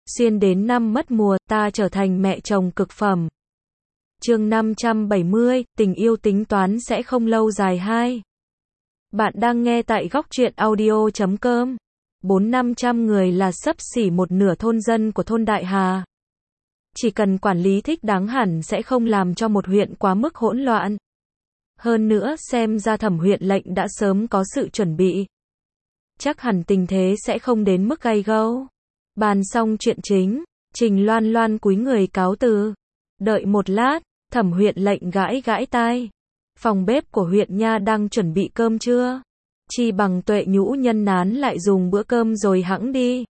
Xuyên đến năm mất mùa, ta trở thành mẹ chồng cực phẩm. Chương 570, tình yêu tính toán sẽ không lâu dài 2. Bạn đang nghe tại góc truyện audio.com. 400-500 người là xấp xỉ một nửa thôn dân của thôn Đại Hà. Chỉ cần quản lý thích đáng hẳn sẽ không làm cho một huyện quá mức hỗn loạn. Hơn nữa, xem ra Thẩm huyện lệnh đã sớm có sự chuẩn bị. Chắc hẳn tình thế sẽ không đến mức gay gẫu. Bàn xong chuyện chính, Trình Loan Loan cúi người cáo từ. Đợi một lát, Thẩm huyện lệnh gãi gãi tai. Phòng bếp của huyện nha đang chuẩn bị cơm trưa. Chi bằng Tuệ Nhũ nhân nán lại dùng bữa cơm rồi hẵng đi.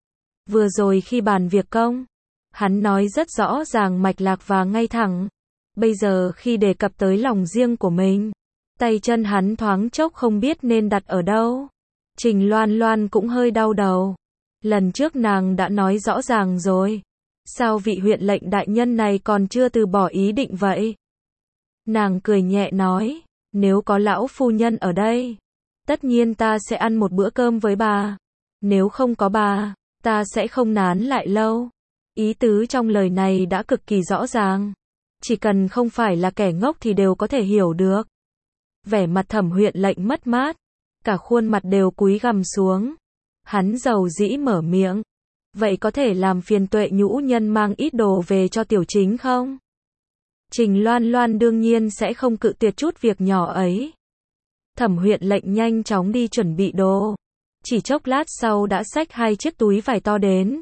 Vừa rồi khi bàn việc công, hắn nói rất rõ ràng mạch lạc và ngay thẳng. Bây giờ khi đề cập tới lòng riêng của mình, tay chân hắn thoáng chốc không biết nên đặt ở đâu. Trình Loan Loan cũng hơi đau đầu. Lần trước nàng đã nói rõ ràng rồi. Sao vị huyện lệnh đại nhân này còn chưa từ bỏ ý định vậy? Nàng cười nhẹ nói, nếu có lão phu nhân ở đây, tất nhiên ta sẽ ăn một bữa cơm với bà. Nếu không có bà, ta sẽ không nán lại lâu. Ý tứ trong lời này đã cực kỳ rõ ràng. Chỉ cần không phải là kẻ ngốc thì đều có thể hiểu được. Vẻ mặt Thẩm huyện lệnh mất mát, cả khuôn mặt đều cúi gằm xuống. Hắn dầu dĩ mở miệng. Vậy có thể làm phiền Tuệ Nhũ nhân mang ít đồ về cho tiểu chính không? Trình Loan Loan đương nhiên sẽ không cự tuyệt chút việc nhỏ ấy. Thẩm huyện lệnh nhanh chóng đi chuẩn bị đồ. Chỉ chốc lát sau đã xách 2 chiếc túi vải to đến.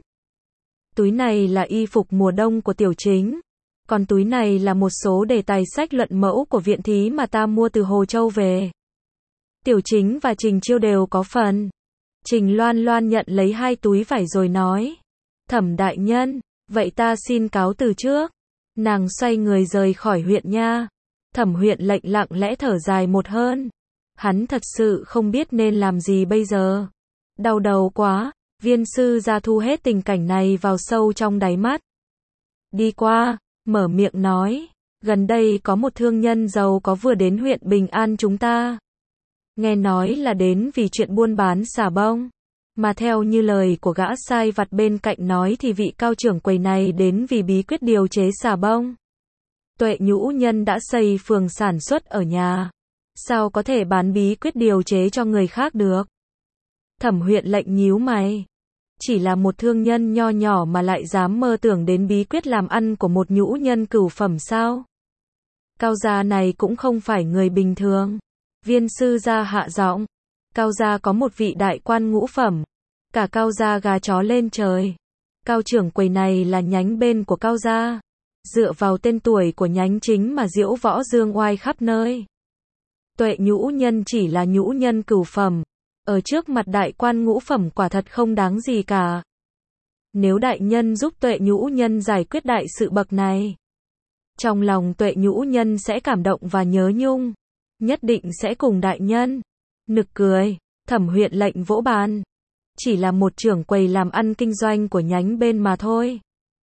Túi này là y phục mùa đông của tiểu chính. Còn túi này là một số đề tài sách luận mẫu của viện thí mà ta mua từ Hồ Châu về. Tiểu chính và Trình Chiêu đều có phần. Trình Loan Loan nhận lấy 2 túi vải rồi nói. Thẩm đại nhân, vậy ta xin cáo từ trước. Nàng xoay người rời khỏi huyện nha. Thẩm huyện lệnh lặng lẽ thở dài một hơi. Hắn thật sự không biết nên làm gì bây giờ. Đau đầu quá, viên sư gia thu hết tình cảnh này vào sâu trong đáy mắt. Đi qua, mở miệng nói. Gần đây có một thương nhân giàu có vừa đến huyện Bình An chúng ta. Nghe nói là đến vì chuyện buôn bán xà bông. Mà theo như lời của gã sai vặt bên cạnh nói thì vị cao trưởng quầy này đến vì bí quyết điều chế xà bông. Tuệ Nhũ nhân đã xây phường sản xuất ở nhà. Sao có thể bán bí quyết điều chế cho người khác được? Thẩm huyện lệnh nhíu mày. Chỉ là một thương nhân nho nhỏ mà lại dám mơ tưởng đến bí quyết làm ăn của một nhũ nhân cửu phẩm sao? Cao gia này cũng không phải người bình thường. Viên sư gia hạ giọng. Cao gia có một vị đại quan ngũ phẩm. Cả Cao gia gà chó lên trời. Cao trưởng quầy này là nhánh bên của Cao gia. Dựa vào tên tuổi của nhánh chính mà diễu võ dương oai khắp nơi. Tuệ Nhũ nhân chỉ là nhũ nhân cửu phẩm. Ở trước mặt đại quan ngũ phẩm quả thật không đáng gì cả. Nếu đại nhân giúp Tuệ Nhũ nhân giải quyết đại sự bậc này, trong lòng Tuệ Nhũ nhân sẽ cảm động và nhớ nhung. Nhất định sẽ cùng đại nhân. Nực cười, Thẩm huyện lệnh vỗ bàn. Chỉ là một trưởng quầy làm ăn kinh doanh của nhánh bên mà thôi.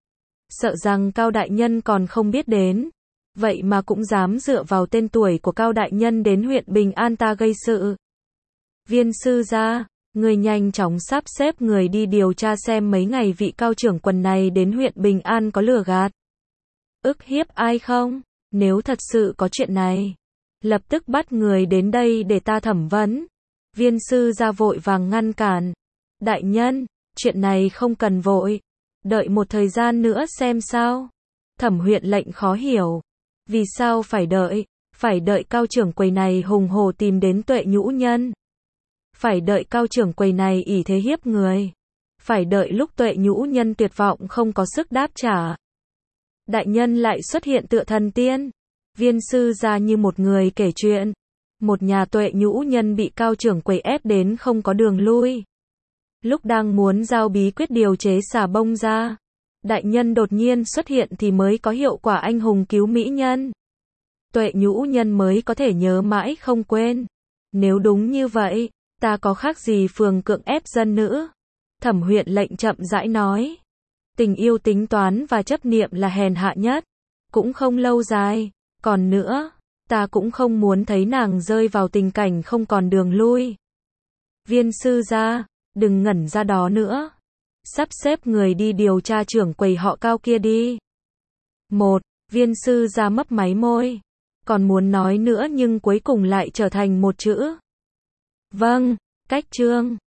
Sợ rằng Cao đại nhân còn không biết đến. Vậy mà cũng dám dựa vào tên tuổi của Cao đại nhân đến huyện Bình An ta gây sự. Viên sư gia, người nhanh chóng sắp xếp người đi điều tra xem mấy ngày vị cao trưởng quần này đến huyện Bình An có lừa gạt, ức hiếp ai không? Nếu thật sự có chuyện này, lập tức bắt người đến đây để ta thẩm vấn. Viên sư gia vội vàng ngăn cản. Đại nhân, chuyện này không cần vội. Đợi một thời gian nữa xem sao. Thẩm huyện lệnh khó hiểu. Vì sao phải đợi? Phải đợi cao trưởng quầy này hùng hổ tìm đến Tuệ Nhũ nhân. Phải đợi cao trưởng quầy này ỷ thế hiếp người. Phải đợi lúc Tuệ Nhũ nhân tuyệt vọng không có sức đáp trả. Đại nhân lại xuất hiện tựa thần tiên. Viên sư gia như một người kể chuyện. Một nhà Tuệ Nhũ nhân bị cao trưởng quầy ép đến không có đường lui. Lúc đang muốn giao bí quyết điều chế xà bông ra, đại nhân đột nhiên xuất hiện thì mới có hiệu quả anh hùng cứu mỹ nhân. Tuệ Nhũ nhân mới có thể nhớ mãi không quên. Nếu đúng như vậy, ta có khác gì phường cưỡng ép dân nữ? Thẩm huyện lệnh chậm rãi nói. Tình yêu tính toán và chấp niệm là hèn hạ nhất. Cũng không lâu dài. Còn nữa, ta cũng không muốn thấy nàng rơi vào tình cảnh không còn đường lui. Viên sư gia, đừng ngẩn ra đó nữa. Sắp xếp người đi điều tra trưởng quầy họ Cao kia đi. Một, viên sư ra mấp máy môi. Còn muốn nói nữa nhưng cuối cùng lại trở thành một chữ. Vâng, cách chương.